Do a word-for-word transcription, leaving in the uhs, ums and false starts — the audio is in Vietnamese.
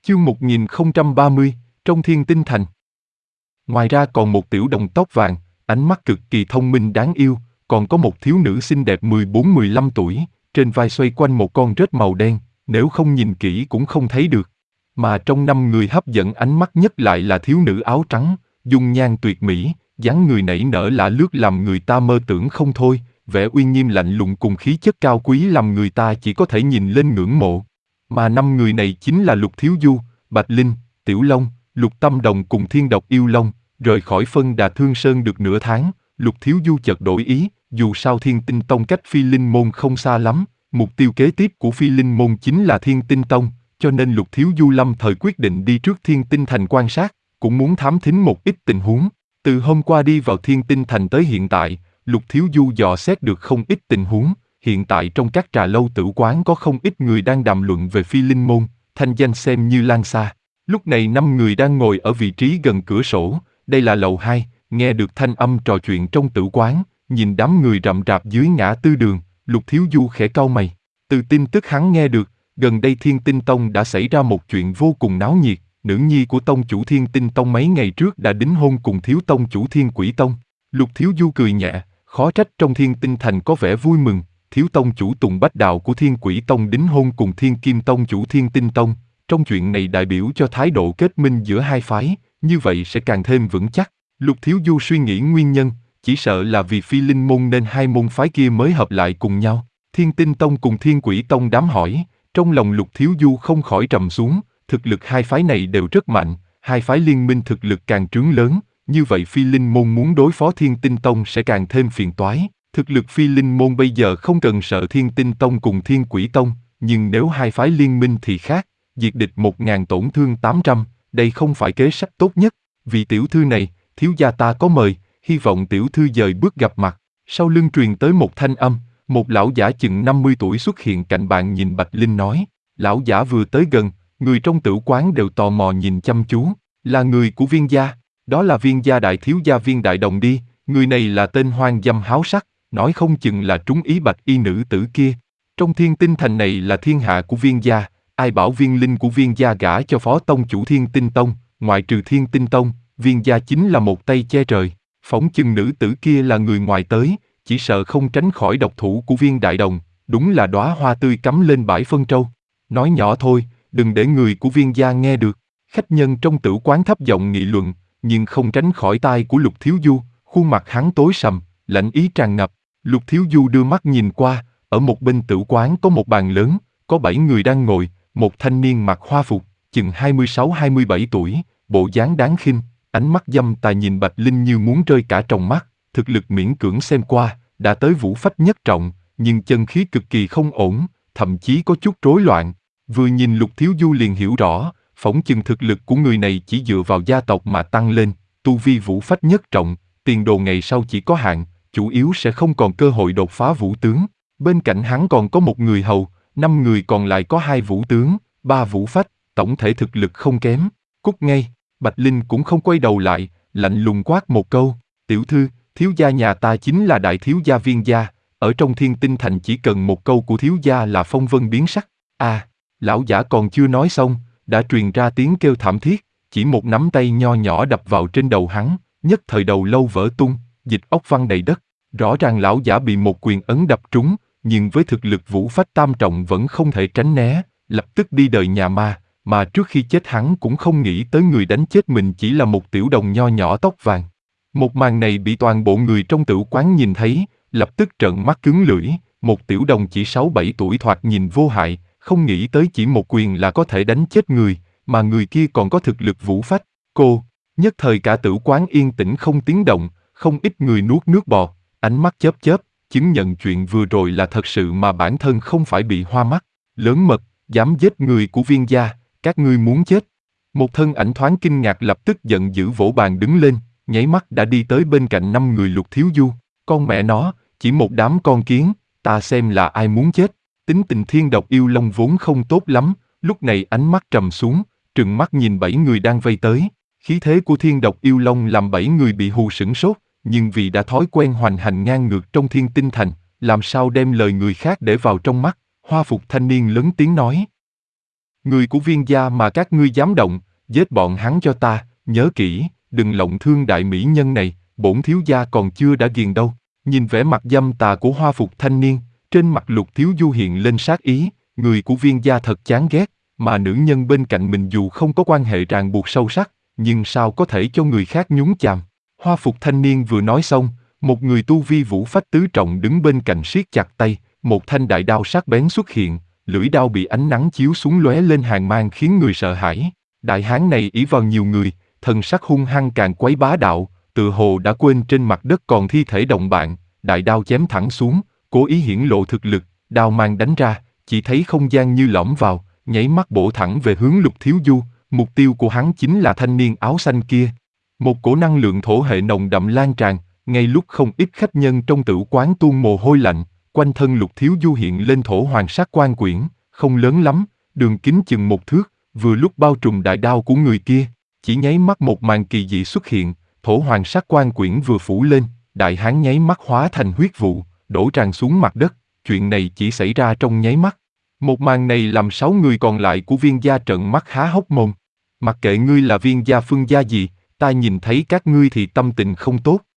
Chương một nghìn không trăm ba mươi, trong Thiên Tinh Thành. Ngoài ra còn một tiểu đồng tóc vàng, ánh mắt cực kỳ thông minh đáng yêu, còn có một thiếu nữ xinh đẹp mười bốn mười lăm tuổi, trên vai xoay quanh một con rết màu đen, nếu không nhìn kỹ cũng không thấy được. Mà trong năm người hấp dẫn ánh mắt nhất lại là thiếu nữ áo trắng, dung nhan tuyệt mỹ, dáng người nảy nở lạ lướt làm người ta mơ tưởng không thôi, vẻ uy nghiêm lạnh lùng cùng khí chất cao quý làm người ta chỉ có thể nhìn lên ngưỡng mộ. Mà năm người này chính là Lục Thiếu Du, Bạch Linh, Tiểu Long, Lục Tâm Đồng cùng Thiên Độc Yêu Long. Rời khỏi Phân Đà Thương Sơn được nửa tháng, Lục Thiếu Du chợt đổi ý, dù sao Thiên Tinh Tông cách Phi Linh Môn không xa lắm, mục tiêu kế tiếp của Phi Linh Môn chính là Thiên Tinh Tông, cho nên Lục Thiếu Du lâm thời quyết định đi trước Thiên Tinh Thành quan sát, cũng muốn thám thính một ít tình huống. Từ hôm qua đi vào Thiên Tinh Thành tới hiện tại, Lục Thiếu Du dò xét được không ít tình huống. Hiện tại trong các trà lâu tử quán có không ít người đang đàm luận về Phi Linh Môn, thanh danh xem như lan xa. Lúc này năm người đang ngồi ở vị trí gần cửa sổ, đây là lầu hai, nghe được thanh âm trò chuyện trong tử quán, nhìn đám người rậm rạp dưới ngã tư đường, Lục Thiếu Du khẽ cau mày. Từ tin tức hắn nghe được, gần đây Thiên Tinh Tông đã xảy ra một chuyện vô cùng náo nhiệt, nữ nhi của tông chủ Thiên Tinh Tông mấy ngày trước đã đính hôn cùng thiếu tông chủ Thiên Quỷ Tông. Lục Thiếu Du cười nhẹ, khó trách trong Thiên Tinh Thành có vẻ vui mừng, thiếu tông chủ Tùng Bách Đạo của Thiên Quỷ Tông đính hôn cùng Thiên Kim Tông chủ Thiên Tinh Tông, trong chuyện này đại biểu cho thái độ kết minh giữa hai phái, như vậy sẽ càng thêm vững chắc. Lục Thiếu Du suy nghĩ nguyên nhân, chỉ sợ là vì Phi Linh Môn nên hai môn phái kia mới hợp lại cùng nhau. Thiên Tinh Tông cùng Thiên Quỷ Tông đám hỏi, trong lòng Lục Thiếu Du không khỏi trầm xuống, thực lực hai phái này đều rất mạnh, hai phái liên minh thực lực càng trướng lớn, như vậy Phi Linh Môn muốn đối phó Thiên Tinh Tông sẽ càng thêm phiền toái. Thực lực Phi Linh Môn bây giờ không cần sợ Thiên Tinh Tông cùng Thiên Quỷ Tông, nhưng nếu hai phái liên minh thì khác, diệt địch một ngàn tổn thương tám trăm, đây không phải kế sách tốt nhất. Vì tiểu thư này, thiếu gia ta có mời, hy vọng tiểu thư dời bước gặp mặt. Sau lưng truyền tới một thanh âm, một lão giả chừng năm mươi tuổi xuất hiện cạnh bạn nhìn Bạch Linh nói. Lão giả vừa tới gần, người trong tử quán đều tò mò nhìn chăm chú, là người của Viên gia, đó là Viên gia đại thiếu gia Viên Đại Đồng đi, người này là tên hoang dâm háo sắc, nói không chừng là trúng ý bạch y nữ tử kia. Trong Thiên Tinh Thành này là thiên hạ của Viên gia, ai bảo Viên Linh của Viên gia gả cho phó tông chủ Thiên Tinh Tông, ngoại trừ Thiên Tinh Tông, Viên gia chính là một tay che trời. Phỏng chừng nữ tử kia là người ngoài tới, chỉ sợ không tránh khỏi độc thủ của Viên Đại Đồng, đúng là đóa hoa tươi cắm lên bãi phân trâu. Nói nhỏ thôi, đừng để người của Viên gia nghe được. Khách nhân trong tử quán thấp giọng nghị luận, nhưng không tránh khỏi tai của Lục Thiếu Du, khuôn mặt hắn tối sầm, lạnh ý tràn ngập. Lục Thiếu Du đưa mắt nhìn qua, ở một bên tử quán có một bàn lớn, có bảy người đang ngồi, một thanh niên mặc hoa phục, chừng hai mươi sáu hai mươi bảy tuổi, bộ dáng đáng khinh, ánh mắt dâm tà nhìn Bạch Linh như muốn rơi cả tròng mắt, thực lực miễn cưỡng xem qua, đã tới vũ phách nhất trọng, nhưng chân khí cực kỳ không ổn, thậm chí có chút rối loạn. Vừa nhìn Lục Thiếu Du liền hiểu rõ, phỏng chừng thực lực của người này chỉ dựa vào gia tộc mà tăng lên, tu vi vũ phách nhất trọng, tiền đồ ngày sau chỉ có hạn, chủ yếu sẽ không còn cơ hội đột phá vũ tướng. Bên cạnh hắn còn có một người hầu, năm người còn lại có hai vũ tướng, ba vũ phách, tổng thể thực lực không kém. Cút ngay, Bạch Linh cũng không quay đầu lại, lạnh lùng quát một câu, tiểu thư, thiếu gia nhà ta chính là đại thiếu gia Viên gia, ở trong Thiên Tinh Thành chỉ cần một câu của thiếu gia là phong vân biến sắc. À, lão giả còn chưa nói xong, đã truyền ra tiếng kêu thảm thiết, chỉ một nắm tay nho nhỏ đập vào trên đầu hắn, nhất thời đầu lâu vỡ tung, dịch óc văng đầy đất. Rõ ràng lão giả bị một quyền ấn đập trúng, nhưng với thực lực vũ phách tam trọng vẫn không thể tránh né, lập tức đi đời nhà ma, mà trước khi chết hắn cũng không nghĩ tới người đánh chết mình chỉ là một tiểu đồng nho nhỏ tóc vàng. Một màn này bị toàn bộ người trong tử quán nhìn thấy, lập tức trợn mắt cứng lưỡi, một tiểu đồng chỉ sáu bảy tuổi thoạt nhìn vô hại, không nghĩ tới chỉ một quyền là có thể đánh chết người, mà người kia còn có thực lực vũ phách. Cô, nhất thời cả tử quán yên tĩnh không tiếng động, không ít người nuốt nước bọt, ánh mắt chớp chớp, chứng nhận chuyện vừa rồi là thật sự mà bản thân không phải bị hoa mắt. Lớn mật, dám giết người của Viên gia, các ngươi muốn chết. Một thân ảnh thoáng kinh ngạc lập tức giận dữ vỗ bàn đứng lên, nháy mắt đã đi tới bên cạnh năm người Lục Thiếu Du. Con mẹ nó, chỉ một đám con kiến, ta xem là ai muốn chết. Tính tình Thiên Độc Yêu Long vốn không tốt lắm, lúc này ánh mắt trầm xuống, trừng mắt nhìn bảy người đang vây tới. Khí thế của Thiên Độc Yêu Long làm bảy người bị hù sửng sốt, nhưng vì đã thói quen hoành hành ngang ngược trong Thiên Tinh Thành, làm sao đem lời người khác để vào trong mắt. Hoa phục thanh niên lớn tiếng nói. Người của viên gia mà các ngươi dám động, giết bọn hắn cho ta, nhớ kỹ, đừng lộng thương đại mỹ nhân này, bổn thiếu gia còn chưa đã ghiền đâu. Nhìn vẻ mặt dâm tà của hoa phục thanh niên, trên mặt Lục Thiếu Du hiện lên sát ý, người của viên gia thật chán ghét, mà nữ nhân bên cạnh mình dù không có quan hệ ràng buộc sâu sắc, nhưng sao có thể cho người khác nhúng chàm. Hoa phục thanh niên vừa nói xong, một người tu vi vũ phách tứ trọng đứng bên cạnh siết chặt tay, một thanh đại đao sắc bén xuất hiện, lưỡi đao bị ánh nắng chiếu xuống lóe lên hàn mang khiến người sợ hãi. Đại hán này ỷ vào nhiều người, thần sắc hung hăng càng quấy bá đạo, tự hồ đã quên trên mặt đất còn thi thể đồng bạn, đại đao chém thẳng xuống, cố ý hiển lộ thực lực, đao mang đánh ra, chỉ thấy không gian như lõm vào, nháy mắt bổ thẳng về hướng Lục Thiếu Du, mục tiêu của hắn chính là thanh niên áo xanh kia. Một cổ năng lượng thổ hệ nồng đậm lan tràn, ngay lúc không ít khách nhân trong tử quán tuôn mồ hôi lạnh, quanh thân Lục Thiếu Du hiện lên thổ hoàng sắc quan quyển, không lớn lắm, đường kính chừng một thước, vừa lúc bao trùm đại đao của người kia, chỉ nháy mắt một màn kỳ dị xuất hiện, thổ hoàng sắc quan quyển vừa phủ lên, đại hán nháy mắt hóa thành huyết vụ, đổ tràn xuống mặt đất, chuyện này chỉ xảy ra trong nháy mắt. Một màn này làm sáu người còn lại của viên gia trợn mắt há hốc mồm. Mặc kệ ngươi là viên gia phương gia gì, ta nhìn thấy các ngươi thì tâm tình không tốt.